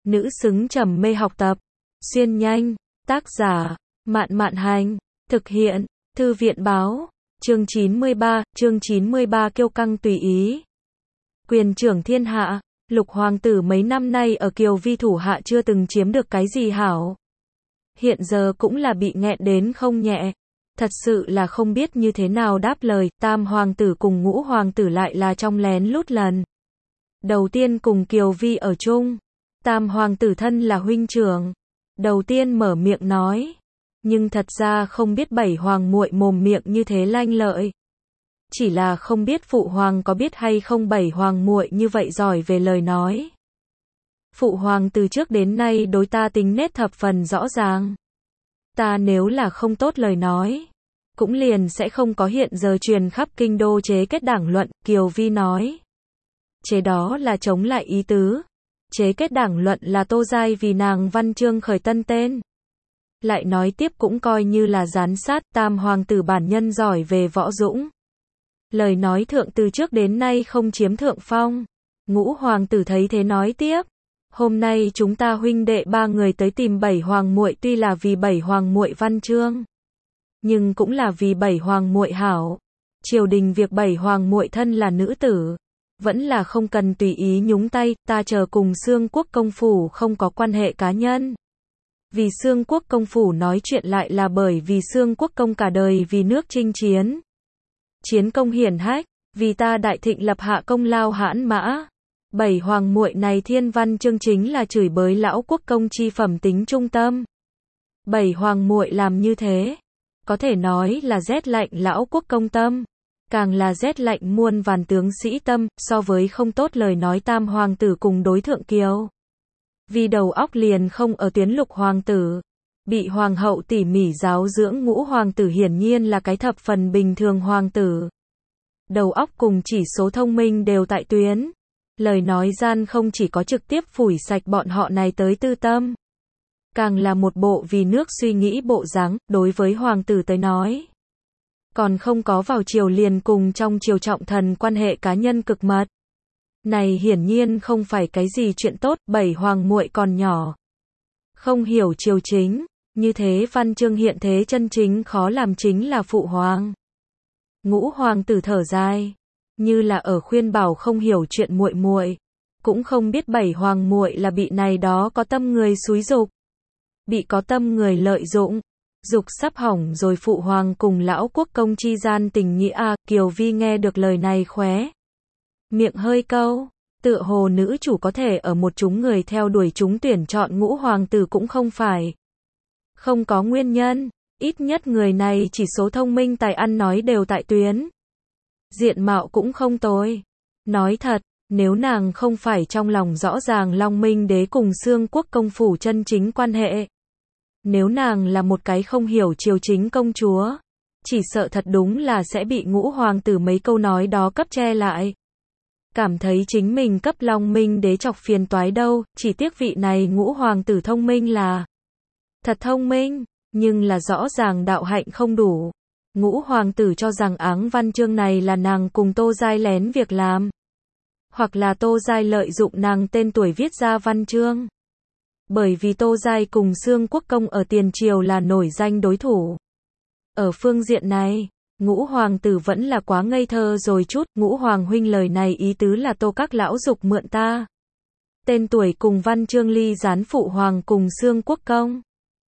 nữ xứng trầm mê học tập. Xuyên nhanh, tác giả, Mạn Mạn Hành, thực hiện, Thư viện báo, chương 93 kiêu căng tùy ý. Quyền trưởng thiên hạ, Lục hoàng tử mấy năm nay ở Kiều Vi thủ hạ chưa từng chiếm được cái gì hảo. Hiện giờ cũng là bị nghẹn đến không nhẹ. Thật sự là không biết như thế nào đáp lời. Tam hoàng tử cùng Ngũ hoàng tử lại là trong lén lút lần đầu tiên cùng Kiều Vi ở chung. Tam hoàng tử thân là huynh trưởng, đầu tiên mở miệng nói, nhưng thật ra không biết bảy hoàng muội mồm miệng như thế lanh lợi. Chỉ là không biết phụ hoàng có biết hay không bảy hoàng muội như vậy giỏi về lời nói. Phụ hoàng từ trước đến nay đối ta tính nết thập phần rõ ràng. Ta nếu là không tốt lời nói, cũng liền sẽ không có hiện giờ truyền khắp kinh đô chế kết đảng luận. Kiều Vi nói, chế đó là chống lại ý tứ. Chế kết đảng luận là Tô Giai vì nàng văn chương khởi tân tên. Lại nói tiếp cũng coi như là gián sát. Tam hoàng tử bản nhân giỏi về võ dũng, lời nói thượng từ trước đến nay không chiếm thượng phong. Ngũ hoàng tử thấy thế nói tiếp, hôm nay chúng ta huynh đệ ba người tới tìm bảy hoàng muội, tuy là vì bảy hoàng muội văn chương, nhưng cũng là vì bảy hoàng muội hảo. Triều đình việc bảy hoàng muội thân là nữ tử, vẫn là không cần tùy ý nhúng tay. Ta chờ cùng Xương Quốc công phủ không có quan hệ cá nhân. Vì Xương Quốc công phủ nói chuyện lại là bởi vì Xương Quốc công cả đời vì nước chinh chiến, chiến công hiển hách, vì ta đại thịnh lập hạ công lao hãn mã. Bảy hoàng muội này thiên văn chương chính là chửi bới lão quốc công chi phẩm tính trung tâm. Bảy hoàng muội làm như thế, có thể nói là rét lạnh lão quốc công tâm, càng là rét lạnh muôn vàn tướng sĩ tâm. So với không tốt lời nói tam hoàng tử cùng đối thượng Kiều vì đầu óc liền không ở tuyến. Lục hoàng tử bị hoàng hậu tỉ mỉ giáo dưỡng. Ngũ hoàng tử hiển nhiên là cái thập phần bình thường hoàng tử, đầu óc cùng chỉ số thông minh đều tại tuyến. Lời nói gian không chỉ có trực tiếp phủi sạch bọn họ này tới tư tâm, càng là một bộ vì nước suy nghĩ bộ dáng. Đối với hoàng tử tới nói, còn không có vào triều liền cùng trong triều trọng thần quan hệ cá nhân cực mật, này hiển nhiên không phải cái gì chuyện tốt. Bảy hoàng muội còn nhỏ, không hiểu triều chính, như thế văn chương hiện thế chân chính khó làm chính là phụ hoàng. Ngũ hoàng tử thở dài, như là ở khuyên bảo không hiểu chuyện muội muội, cũng không biết bảy hoàng muội là bị này đó có tâm người xúi giục, bị có tâm người lợi dụng, dục sắp hỏng rồi. Phụ hoàng cùng lão quốc công chi gian tình nghĩa a. Kiều Vi nghe được lời này khóe miệng hơi câu, tựa hồ nữ chủ có thể ở một chúng người theo đuổi chúng tuyển chọn Ngũ hoàng tử cũng không phải không có nguyên nhân. Ít nhất người này chỉ số thông minh tài ăn nói đều tại tuyến, diện mạo cũng không tồi. Nói thật, nếu nàng không phải trong lòng rõ ràng Long Minh đế cùng Xương Quốc công phủ chân chính quan hệ, nếu nàng là một cái không hiểu triều chính công chúa, chỉ sợ thật đúng là sẽ bị Ngũ hoàng tử mấy câu nói đó cấp che lại, cảm thấy chính mình cấp Long Minh đế chọc phiền toái đâu. Chỉ tiếc vị này Ngũ hoàng tử thông minh là thật thông minh, nhưng là rõ ràng đạo hạnh không đủ. Ngũ hoàng tử cho rằng áng văn chương này là nàng cùng Tô Giai lén việc làm, hoặc là Tô Giai lợi dụng nàng tên tuổi viết ra văn chương. Bởi vì Tô Giai cùng Xương Quốc công ở tiền triều là nổi danh đối thủ. Ở phương diện này, Ngũ hoàng tử vẫn là quá ngây thơ rồi chút. Ngũ hoàng huynh lời này ý tứ là Tô các lão dục mượn ta tên tuổi cùng văn chương ly gián phụ hoàng cùng Xương Quốc công.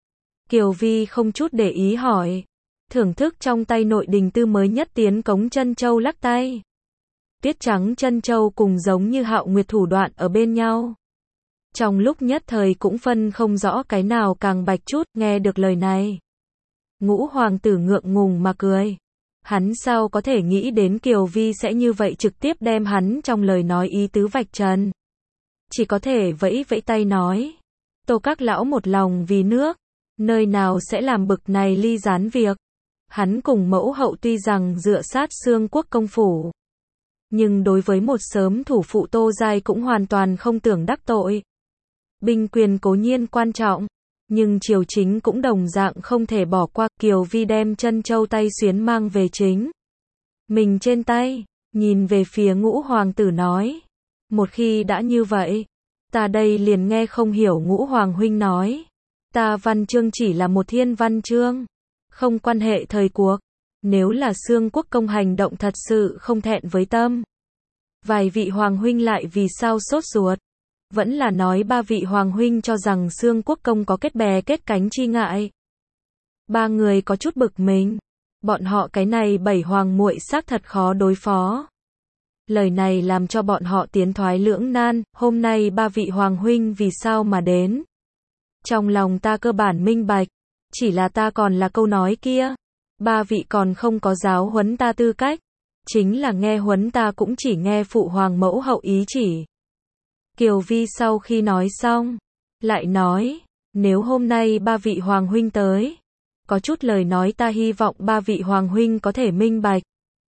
Kiều Vi không chút để ý hỏi, thưởng thức trong tay nội đình tư mới nhất tiến cống chân châu lắc tay. Tuyết trắng chân châu cùng giống như Hạo Nguyệt thủ đoạn ở bên nhau, trong lúc nhất thời cũng phân không rõ cái nào càng bạch chút. Nghe được lời này, Ngũ hoàng tử ngượng ngùng mà cười. Hắn sao có thể nghĩ đến Kiều Vi sẽ như vậy trực tiếp đem hắn trong lời nói ý tứ vạch trần. Chỉ có thể vẫy vẫy tay nói, Tô các lão một lòng vì nước, nơi nào sẽ làm bực này ly gián việc. Hắn cùng mẫu hậu tuy rằng dựa sát Xương Quốc công phủ, nhưng đối với một sớm thủ phụ Tô Giai cũng hoàn toàn không tưởng đắc tội. Binh quyền cố nhiên quan trọng, nhưng triều chính cũng đồng dạng không thể bỏ qua. Kiều Vi đem chân châu tay xuyến mang về chính mình trên tay, nhìn về phía Ngũ hoàng tử nói, một khi đã như vậy, Ta đây liền nghe không hiểu Ngũ Hoàng huynh nói. Ta văn chương chỉ là một thiên văn chương, không quan hệ thời cuộc. Nếu là Xương Quốc công hành động thật sự không thẹn với tâm, vài vị hoàng huynh lại vì sao sốt ruột? Vẫn là nói ba vị hoàng huynh cho rằng Xương Quốc công có kết bè kết cánh chi ngại. Ba người có chút bực mình. Bọn họ cái này 7 hoàng muội xác thật khó đối phó. Lời này làm cho bọn họ tiến thoái lưỡng nan. Hôm nay ba vị hoàng huynh vì sao mà đến? Trong lòng ta cơ bản minh bạch. Chỉ là ta còn là câu nói kia. Ba vị còn không có giáo huấn ta tư cách. Chính là nghe huấn ta cũng chỉ nghe phụ hoàng mẫu hậu ý chỉ. Kiều Vi sau khi nói xong, lại nói, nếu hôm nay ba vị hoàng huynh tới, có chút lời nói ta hy vọng ba vị hoàng huynh có thể minh bạch.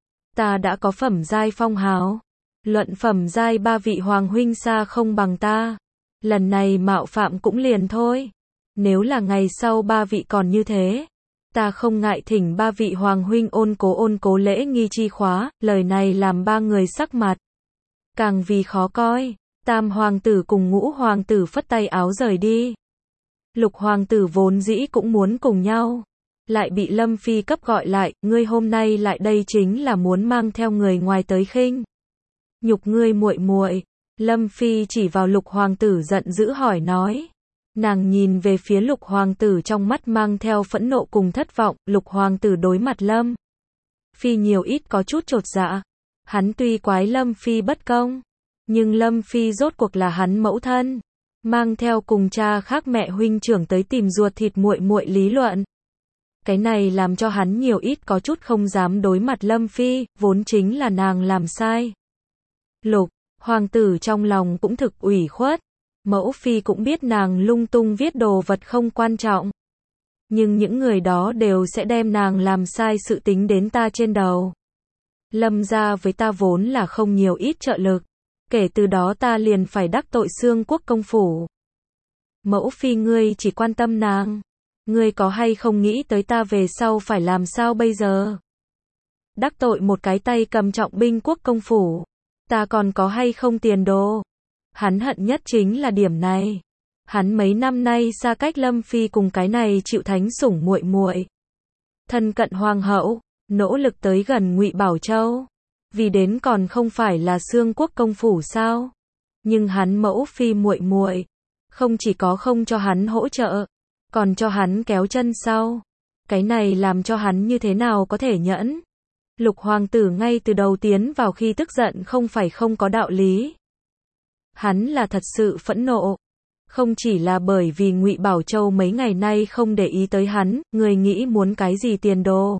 Ta đã có phẩm giai phong hào, luận phẩm giai ba vị hoàng huynh xa không bằng ta. Lần này mạo phạm cũng liền thôi. Nếu là ngày sau ba vị còn như thế, ta không ngại thỉnh ba vị hoàng huynh ôn cố lễ nghi chi khóa. Lời này làm ba người sắc mặt càng vì khó coi. Tam hoàng tử cùng Ngũ hoàng tử phất tay áo rời đi. Lục hoàng tử vốn dĩ cũng muốn cùng nhau, lại bị Lâm Phi cấp gọi lại. Ngươi hôm nay lại đây chính là muốn mang theo người ngoài tới khinh nhục ngươi muội muội. Lâm Phi chỉ vào Lục hoàng tử giận dữ hỏi nói. Nàng nhìn về phía Lục hoàng tử trong mắt mang theo phẫn nộ cùng thất vọng. Lục hoàng tử đối mặt Lâm Phi nhiều ít có chút chột dạ. Hắn tuy quái Lâm Phi bất công, nhưng Lâm Phi rốt cuộc là hắn mẫu thân, mang theo cùng cha khác mẹ huynh trưởng tới tìm ruột thịt muội muội lý luận. Cái này làm cho hắn nhiều ít có chút không dám đối mặt Lâm Phi, vốn chính là nàng làm sai. Lục hoàng tử trong lòng cũng thực ủy khuất. Mẫu phi cũng biết nàng lung tung viết đồ vật không quan trọng, nhưng những người đó đều sẽ đem nàng làm sai sự tính đến ta trên đầu. Lâm gia với ta vốn là không nhiều ít trợ lực, kể từ đó ta liền phải đắc tội Xương Quốc công phủ. Mẫu phi ngươi chỉ quan tâm nàng, ngươi có hay không nghĩ tới ta về sau phải làm sao bây giờ? Đắc tội một cái tay cầm trọng binh quốc công phủ, ta còn có hay không tiền đồ? Hắn hận nhất chính là điểm này. Hắn mấy năm nay xa cách Lâm Phi cùng cái này chịu thánh sủng muội muội, thân cận hoàng hậu, nỗ lực tới gần Ngụy Bảo Châu, vì đến còn không phải là Xương Quốc công phủ sao? Nhưng hắn mẫu phi muội muội không chỉ có không cho hắn hỗ trợ, còn cho hắn kéo chân sau. Cái này làm cho hắn như thế nào có thể nhẫn? Lục hoàng tử ngay từ đầu tiến vào khi tức giận không phải không có đạo lý. Hắn là thật sự phẫn nộ, không chỉ là bởi vì Ngụy Bảo Châu mấy ngày nay không để ý tới hắn, người nghĩ muốn cái gì tiền đồ.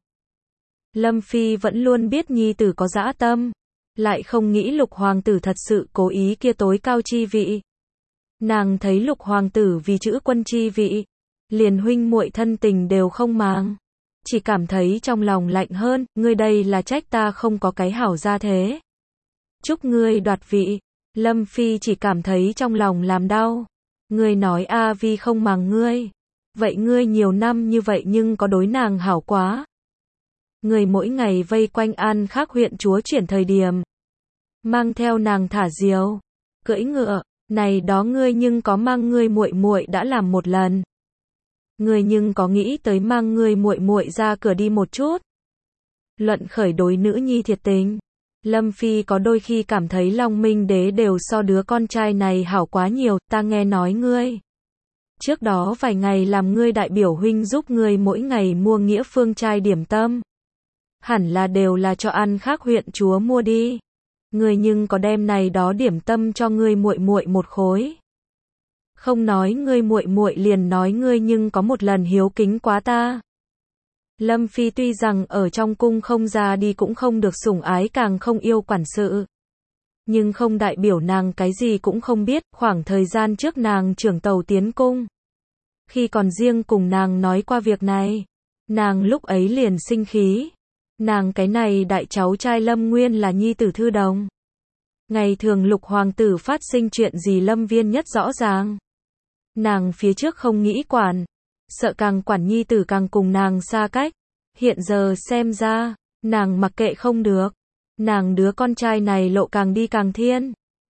Lâm Phi vẫn luôn biết nhi tử có dã tâm, lại không nghĩ Lục hoàng tử thật sự cố ý kia tối cao chi vị. Nàng thấy Lục hoàng tử vì chữ quân chi vị, liền huynh muội thân tình đều không màng, chỉ cảm thấy trong lòng lạnh hơn. Ngươi đây là trách ta không có cái hảo gia thế, chúc ngươi đoạt vị. Lâm Phi chỉ cảm thấy trong lòng làm đau. Ngươi nói A Vi không màng ngươi, vậy ngươi nhiều năm như vậy nhưng có đối nàng hảo quá? Ngươi mỗi ngày vây quanh An Khắc huyện chúa chuyển thời điểm, mang theo nàng thả diều, cưỡi ngựa, này đó ngươi nhưng có mang ngươi muội muội đã làm một lần. Ngươi nhưng có nghĩ tới mang ngươi muội muội ra cửa đi một chút? Luận khởi đối nữ nhi thiệt tình, Lâm Phi có đôi khi cảm thấy Long Minh Đế đều so đứa con trai này hảo quá nhiều. Ta nghe nói ngươi trước đó vài ngày làm ngươi đại biểu huynh giúp ngươi mỗi ngày mua Nghĩa Phương trai điểm tâm, hẳn là đều là cho An Khắc huyện chúa mua đi. Ngươi nhưng có đem này đó điểm tâm cho ngươi muội muội một khối? Không nói ngươi muội muội liền nói ngươi nhưng có một lần hiếu kính quá ta. Lâm Phi tuy rằng ở trong cung không ra đi cũng không được sủng ái càng không yêu quản sự, nhưng không đại biểu nàng cái gì cũng không biết. Khoảng thời gian trước nàng trưởng tàu tiến cung, khi còn riêng cùng nàng nói qua việc này, nàng lúc ấy liền sinh khí. Nàng cái này đại cháu trai Lâm Nguyên là nhi tử thư đồng, ngày thường Lục hoàng tử phát sinh chuyện gì Lâm Viên nhất rõ ràng. Nàng phía trước không nghĩ quản, sợ càng quản nhi tử càng cùng nàng xa cách. Hiện giờ xem ra, nàng mặc kệ không được. Nàng đứa con trai này lộ càng đi càng thiên.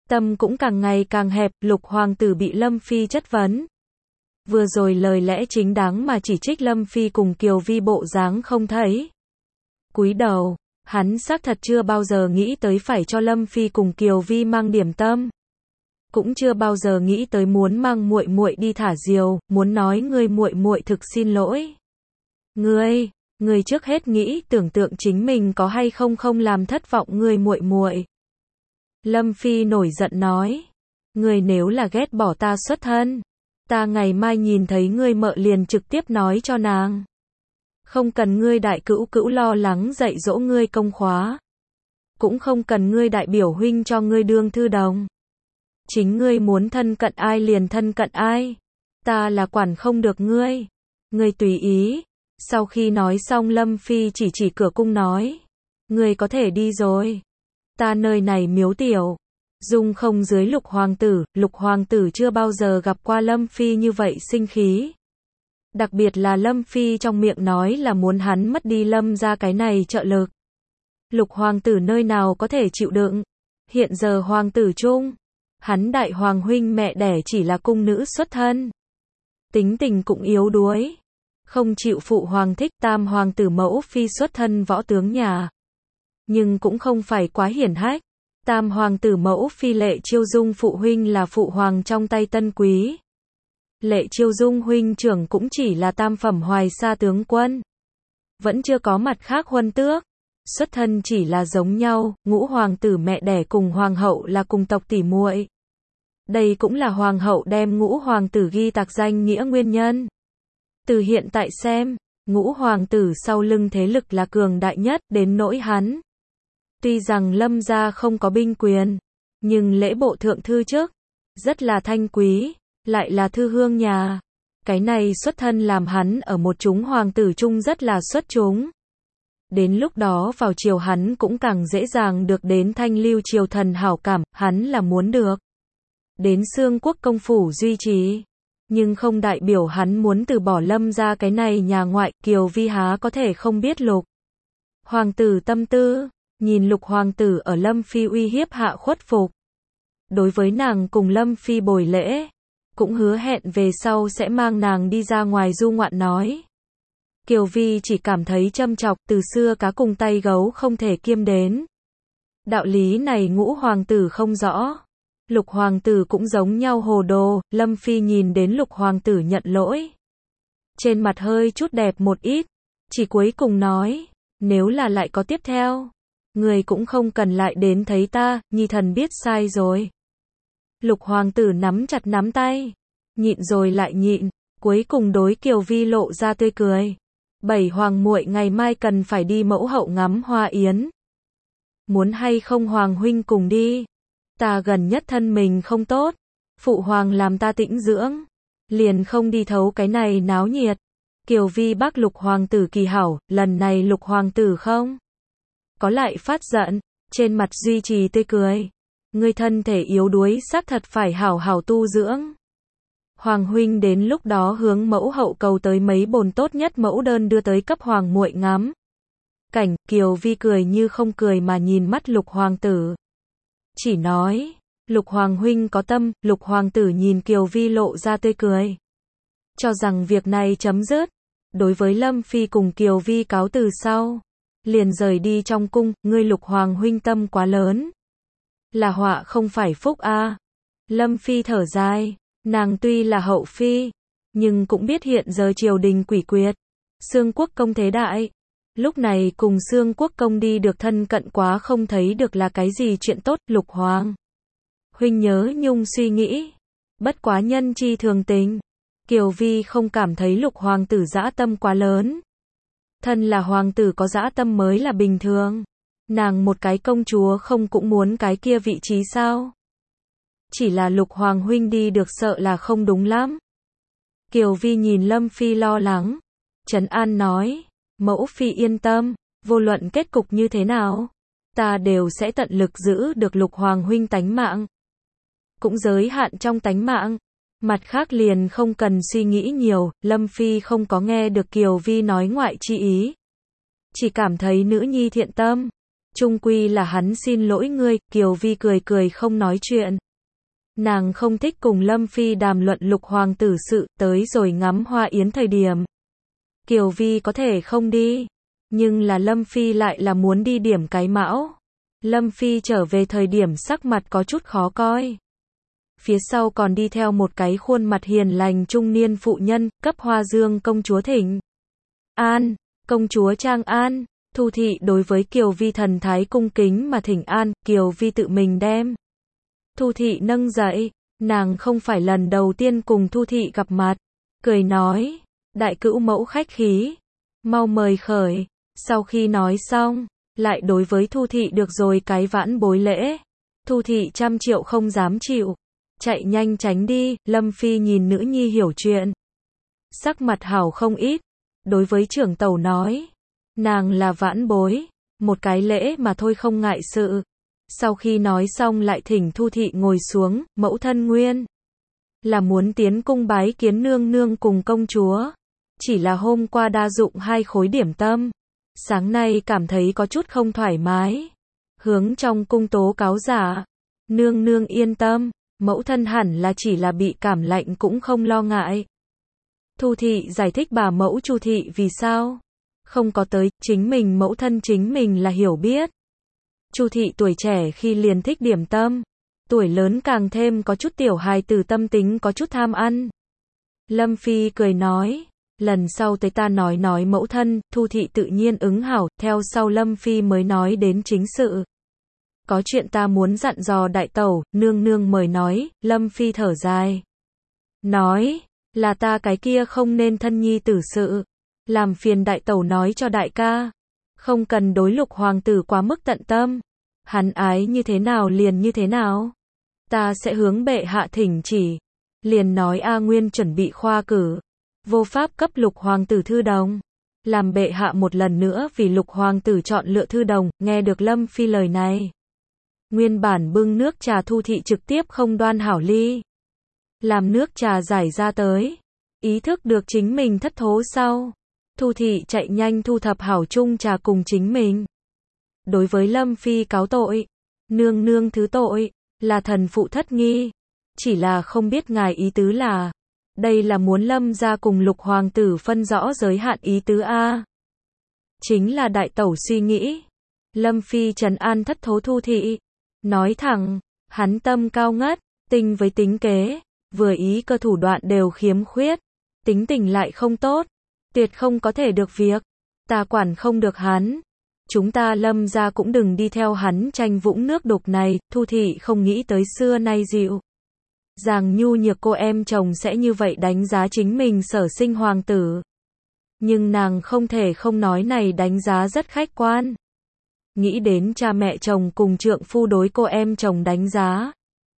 Tâm cũng càng ngày càng hẹp, Lục hoàng tử bị Lâm Phi chất vấn. Vừa rồi lời lẽ chính đáng mà chỉ trích Lâm Phi cùng Kiều Vi bộ dáng không thấy. Cúi đầu, hắn xác thật chưa bao giờ nghĩ tới phải cho Lâm Phi cùng Kiều Vi mang điểm tâm. Cũng chưa bao giờ nghĩ tới muốn mang muội muội đi thả diều, muốn nói ngươi muội muội thực xin lỗi. Ngươi trước hết nghĩ tưởng tượng chính mình có hay không không làm thất vọng ngươi muội muội. Lâm Phi nổi giận nói, ngươi nếu là ghét bỏ ta xuất thân, ta ngày mai nhìn thấy ngươi mợ liền trực tiếp nói cho nàng. Không cần ngươi đại cữu cữu lo lắng dạy dỗ ngươi công khóa. Cũng không cần ngươi đại biểu huynh cho ngươi đương thư đồng. Chính ngươi muốn thân cận ai liền thân cận ai. Ta là quản không được ngươi. Ngươi tùy ý. Sau khi nói xong Lâm Phi chỉ cửa cung nói. Ngươi có thể đi rồi. Ta nơi này miếu tiểu. Dung không dưới Lục hoàng tử chưa bao giờ gặp qua Lâm Phi như vậy sinh khí. Đặc biệt là Lâm Phi trong miệng nói là muốn hắn mất đi Lâm ra cái này trợ lực. Lục hoàng tử nơi nào có thể chịu đựng. Hiện giờ hoàng tử trung, hắn đại hoàng huynh mẹ đẻ chỉ là cung nữ xuất thân. Tính tình cũng yếu đuối. Không chịu phụ hoàng thích, tam hoàng tử mẫu phi xuất thân võ tướng nhà. Nhưng cũng không phải quá hiển hách. Tam hoàng tử mẫu phi Lệ Chiêu Dung phụ huynh là phụ hoàng trong tay tân quý. Lệ Chiêu Dung huynh trưởng cũng chỉ là tam phẩm hoài sa tướng quân. Vẫn chưa có mặt khác huân tước. Xuất thân chỉ là giống nhau, ngũ hoàng tử mẹ đẻ cùng hoàng hậu là cùng tộc tỷ muội. Đây cũng là hoàng hậu đem ngũ hoàng tử ghi tạc danh nghĩa nguyên nhân. Từ hiện tại xem, ngũ hoàng tử sau lưng thế lực là cường đại nhất đến nỗi hắn. Tuy rằng Lâm gia không có binh quyền, nhưng lễ bộ thượng thư chức, rất là thanh quý, lại là thư hương nhà. Cái này xuất thân làm hắn ở một chúng hoàng tử chung rất là xuất chúng. Đến lúc đó vào triều hắn cũng càng dễ dàng được đến thanh lưu triều thần hảo cảm, hắn là muốn được. Đến xương quốc công phủ duy trì. Nhưng không đại biểu hắn muốn từ bỏ Lâm ra cái này nhà ngoại, Kiều Vi há có thể không biết Lục hoàng tử tâm tư, nhìn Lục hoàng tử ở Lâm Phi uy hiếp hạ khuất phục. Đối với nàng cùng Lâm Phi bồi lễ, cũng hứa hẹn về sau sẽ mang nàng đi ra ngoài du ngoạn nói. Kiều Vi chỉ cảm thấy châm chọc, từ xưa cá cùng tay gấu không thể kiêm đến. Đạo lý này ngũ hoàng tử không rõ. Lục hoàng tử cũng giống nhau hồ đồ, Lâm Phi nhìn đến Lục hoàng tử nhận lỗi. Trên mặt hơi chút đẹp một ít, chỉ cuối cùng nói, nếu là lại có tiếp theo, người cũng không cần lại đến thấy ta, nhi thần biết sai rồi. Lục hoàng tử nắm chặt nắm tay, nhịn rồi lại nhịn, cuối cùng đối Kiều Vi lộ ra tươi cười. 7 hoàng muội ngày mai cần phải đi mẫu hậu ngắm hoa yến. Muốn hay không hoàng huynh cùng đi? Ta gần nhất thân mình không tốt, phụ hoàng làm ta tĩnh dưỡng, liền không đi thấu cái này náo nhiệt. Kiều Vi bác Lục hoàng tử kỳ hảo, lần này Lục hoàng tử không có lại phát giận, trên mặt duy trì tươi cười. Ngươi thân thể yếu đuối xác thật phải hảo hảo tu dưỡng. Hoàng huynh đến lúc đó hướng mẫu hậu cầu tới mấy bồn tốt nhất mẫu đơn đưa tới cấp hoàng muội ngắm. Cảnh, Kiều Vi cười như không cười mà nhìn mắt Lục hoàng tử. Chỉ nói, Lục hoàng huynh có tâm, Lục hoàng tử nhìn Kiều Vi lộ ra tươi cười. Cho rằng việc này chấm dứt. Đối với Lâm Phi cùng Kiều Vi cáo từ sau, liền rời đi trong cung, ngươi Lục hoàng huynh tâm quá lớn. Là họa không phải phúc a. Lâm Phi thở dài, nàng tuy là hậu phi, nhưng cũng biết hiện giờ triều đình quỷ quyệt. Xương quốc công thế đại. Lúc này cùng Xương quốc công đi được thân cận quá không thấy được là cái gì chuyện tốt. Lục hoàng huynh nhớ nhung suy nghĩ. Bất quá nhân chi thường tình. Kiều Vi không cảm thấy Lục hoàng tử dã tâm quá lớn. Thân là hoàng tử có dã tâm mới là bình thường. Nàng một cái công chúa không cũng muốn cái kia vị trí sao? Chỉ là Lục hoàng huynh đi được sợ là không đúng lắm. Kiều Vi nhìn Lâm Phi lo lắng, trấn an nói, mẫu phi yên tâm, vô luận kết cục như thế nào, ta đều sẽ tận lực giữ được Lục hoàng huynh tánh mạng. Cũng giới hạn trong tánh mạng. Mặt khác liền không cần suy nghĩ nhiều, Lâm Phi không có nghe được Kiều Vi nói ngoại chi ý. Chỉ cảm thấy nữ nhi thiện tâm. Chung quy là hắn xin lỗi ngươi, Kiều Vi cười cười không nói chuyện. Nàng không thích cùng Lâm Phi đàm luận Lục hoàng tử sự, tới rồi ngắm hoa yến thời điểm. Kiều Vi có thể không đi, nhưng là Lâm Phi lại là muốn đi điểm cái mão. Lâm Phi trở về thời điểm sắc mặt có chút khó coi. Phía sau còn đi theo một cái khuôn mặt hiền lành trung niên phụ nhân, cấp Hoa Dương công chúa thỉnh an, công chúa Trang An. Thu Thị đối với Kiều Vi thần thái cung kính mà thỉnh an, Kiều Vi tự mình đem Thu Thị nâng dậy, nàng không phải lần đầu tiên cùng Thu Thị gặp mặt, cười nói, đại cữu mẫu khách khí, mau mời khởi. Sau khi nói xong, lại đối với Thu Thị được rồi cái vãn bối lễ. Thu Thị trăm triệu không dám chịu, chạy nhanh tránh đi. Lâm Phi nhìn nữ nhi hiểu chuyện, sắc mặt hảo không ít, đối với trưởng tẩu nói, nàng là vãn bối, một cái lễ mà thôi không ngại sự. Sau khi nói xong lại thỉnh Thu Thị ngồi xuống, mẫu thân nguyên là muốn tiến cung bái kiến nương nương cùng công chúa, chỉ là hôm qua đa dụng 2 khối điểm tâm, sáng nay cảm thấy có chút không thoải mái, hướng trong cung tố cáo giả. Nương nương yên tâm, mẫu thân hẳn là chỉ là bị cảm lạnh cũng không lo ngại. Thu Thị giải thích bà mẫu Chu Thị vì sao không có tới, chính mình mẫu thân chính mình là hiểu biết. Chu Thị tuổi trẻ khi liền thích điểm tâm, tuổi lớn càng thêm có chút tiểu hài tử tâm tính có chút tham ăn. Lâm Phi cười nói, lần sau tới ta nói mẫu thân. Thu Thị tự nhiên ứng hảo, theo sau Lâm Phi mới nói đến chính sự. Có chuyện ta muốn dặn dò đại tẩu, nương nương mời nói. Lâm Phi thở dài, nói, là ta cái kia không nên thân nhi tử sự, làm phiền đại tẩu nói cho đại ca, không cần đối Lục hoàng tử quá mức tận tâm, hắn ái như thế nào liền như thế nào, ta sẽ hướng bệ hạ thỉnh chỉ. Liền nói A Nguyên chuẩn bị khoa cử, vô pháp cấp Lục hoàng tử thư đồng, làm bệ hạ một lần nữa vì Lục hoàng tử chọn lựa thư đồng. Nghe được Lâm Phi lời này, nguyên bản bưng nước trà Thu Thị trực tiếp không đoan hảo ly, làm nước trà giải ra tới, ý thức được chính mình thất thố sau, Thu Thị chạy nhanh thu thập hảo chung trà cùng chính mình. Đối với Lâm Phi cáo tội, nương nương thứ tội, là thần phụ thất nghi, chỉ là không biết ngài ý tứ là, đây là muốn Lâm gia cùng Lục hoàng tử phân rõ giới hạn ý tứ a. Chính là đại tẩu suy nghĩ. Lâm Phi trấn an thất thố Thu Thị, nói thẳng, hắn tâm cao ngất, tinh với tính kế, vừa ý cơ thủ đoạn đều khiếm khuyết, tính tình lại không tốt, tuyệt không có thể được việc, ta quản không được hắn. Chúng ta Lâm gia cũng đừng đi theo hắn tranh vũng nước đục này. Thu Thị không nghĩ tới xưa nay dịu dàng nhu nhược cô em chồng sẽ như vậy đánh giá chính mình sở sinh hoàng tử. Nhưng nàng không thể không nói này đánh giá rất khách quan. Nghĩ đến cha mẹ chồng cùng trượng phu đối cô em chồng đánh giá,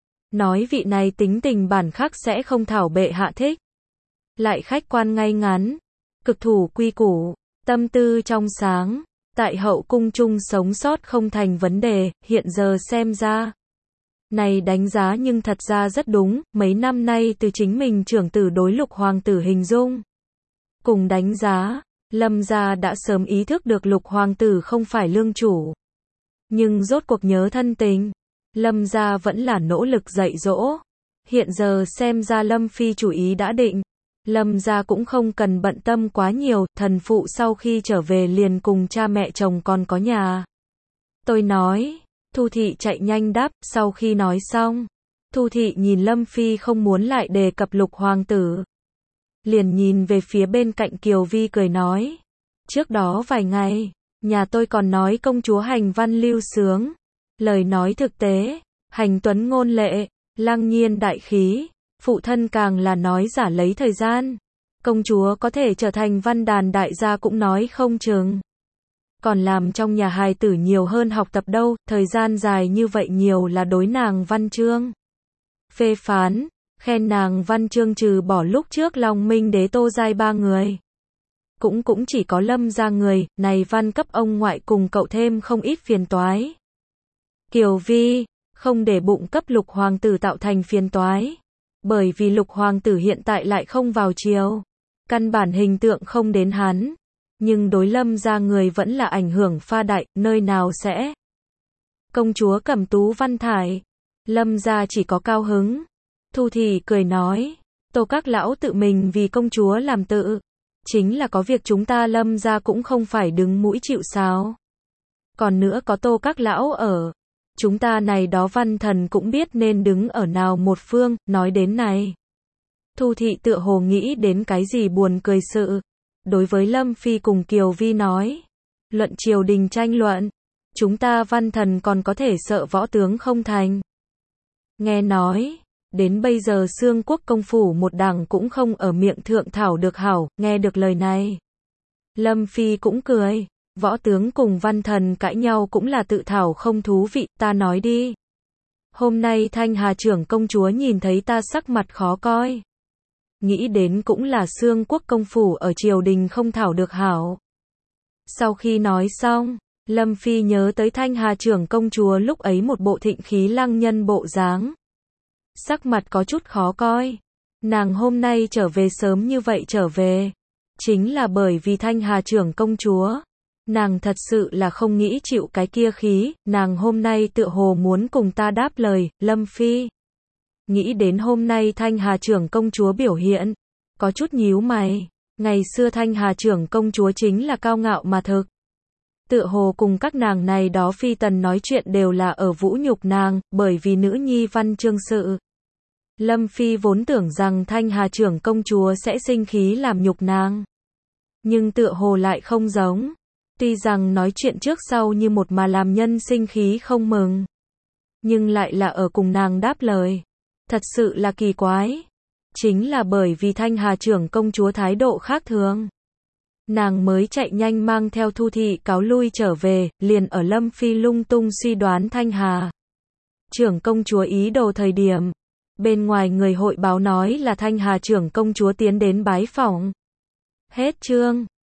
nói vị này tính tình bản khắc sẽ không thảo bệ hạ thích, lại khách quan ngay ngắn, cực thủ quy củ, tâm tư trong sáng, tại hậu cung chung sống sót không thành vấn đề. Hiện giờ xem ra, này đánh giá nhưng thật ra rất đúng. Mấy năm nay từ chính mình trưởng tử đối Lục hoàng tử hình dung cùng đánh giá, Lâm gia đã sớm ý thức được Lục hoàng tử không phải lương chủ, nhưng rốt cuộc nhớ thân tình, Lâm gia vẫn là nỗ lực dạy dỗ. Hiện giờ xem ra Lâm Phi chủ ý đã định, Lâm gia cũng không cần bận tâm quá nhiều. Thần phụ sau khi trở về liền cùng cha mẹ chồng còn có nhà tôi nói. Thu Thị chạy nhanh đáp. Sau khi nói xong, Thu Thị nhìn Lâm Phi không muốn lại đề cập Lục hoàng tử, liền nhìn về phía bên cạnh Kiều Vi cười nói, trước đó vài ngày, nhà tôi còn nói công chúa hành văn lưu sướng, lời nói thực tế, hành tuấn ngôn lệ, lăng nhiên đại khí, phụ thân càng là nói giả lấy thời gian, công chúa có thể trở thành văn đàn đại gia cũng nói không chừng, còn làm trong nhà hài tử nhiều hơn học tập đâu. Thời gian dài như vậy nhiều là đối nàng văn chương phê phán, khen nàng văn chương trừ bỏ lúc trước Long Minh Đế Tô Giai 3 người, cũng chỉ có Lâm gia người, này văn cấp ông ngoại cùng cậu thêm không ít phiền toái. Kiều Vi không để bụng cấp Lục hoàng tử tạo thành phiền toái, bởi vì Lục hoàng tử hiện tại lại không vào triều, căn bản hình tượng không đến hắn, nhưng đối Lâm gia người vẫn là ảnh hưởng pha đại, nơi nào sẽ Công chúa Cẩm Tú Văn Thải. Lâm gia chỉ có cao hứng. Thu Thị cười nói, Tô các lão tự mình vì công chúa làm tự. Chính là có việc chúng ta Lâm gia cũng không phải đứng mũi chịu sào. Còn nữa có Tô các lão ở. Chúng ta này đó văn thần cũng biết nên đứng ở nào một phương, nói đến này. Thu Thị tựa hồ nghĩ đến cái gì buồn cười sự. Đối với Lâm Phi cùng Kiều Vi nói. Luận triều đình tranh luận. Chúng ta văn thần còn có thể sợ võ tướng không thành. Nghe nói, đến bây giờ Xương Quốc công phủ một đảng cũng không ở miệng thượng thảo được hảo, nghe được lời này. Lâm Phi cũng cười, võ tướng cùng văn thần cãi nhau cũng là tự thảo không thú vị, ta nói đi. Hôm nay Thanh Hà trưởng công chúa nhìn thấy ta sắc mặt khó coi. Nghĩ đến cũng là Xương Quốc công phủ ở triều đình không thảo được hảo. Sau khi nói xong, Lâm Phi nhớ tới Thanh Hà trưởng công chúa lúc ấy một bộ thịnh khí lăng nhân bộ dáng. Sắc mặt có chút khó coi. Nàng hôm nay trở về sớm như vậy trở về. Chính là bởi vì Thanh Hà trưởng công chúa. Nàng thật sự là không nghĩ chịu cái kia khí. Nàng hôm nay tựa hồ muốn cùng ta đáp lời, Lâm Phi. Nghĩ đến hôm nay Thanh Hà trưởng công chúa biểu hiện. Có chút nhíu mày. Ngày xưa Thanh Hà trưởng công chúa chính là cao ngạo mà thực. Tựa hồ cùng các nàng này đó phi tần nói chuyện đều là ở vũ nhục nàng, bởi vì nữ nhi văn chương sự. Lâm Phi vốn tưởng rằng Thanh Hà trưởng công chúa sẽ sinh khí làm nhục nàng. Nhưng tựa hồ lại không giống. Tuy rằng nói chuyện trước sau như một mà làm nhân sinh khí không mừng. Nhưng lại là ở cùng nàng đáp lời. Thật sự là kỳ quái. Chính là bởi vì Thanh Hà trưởng công chúa thái độ khác thường. Nàng mới chạy nhanh mang theo Thu Thị cáo lui trở về, liền ở Lâm Phi lung tung suy đoán Thanh Hà trưởng công chúa ý đồ thời điểm. Bên ngoài người hội báo nói là Thanh Hà trưởng công chúa tiến đến bái phỏng. Hết chương.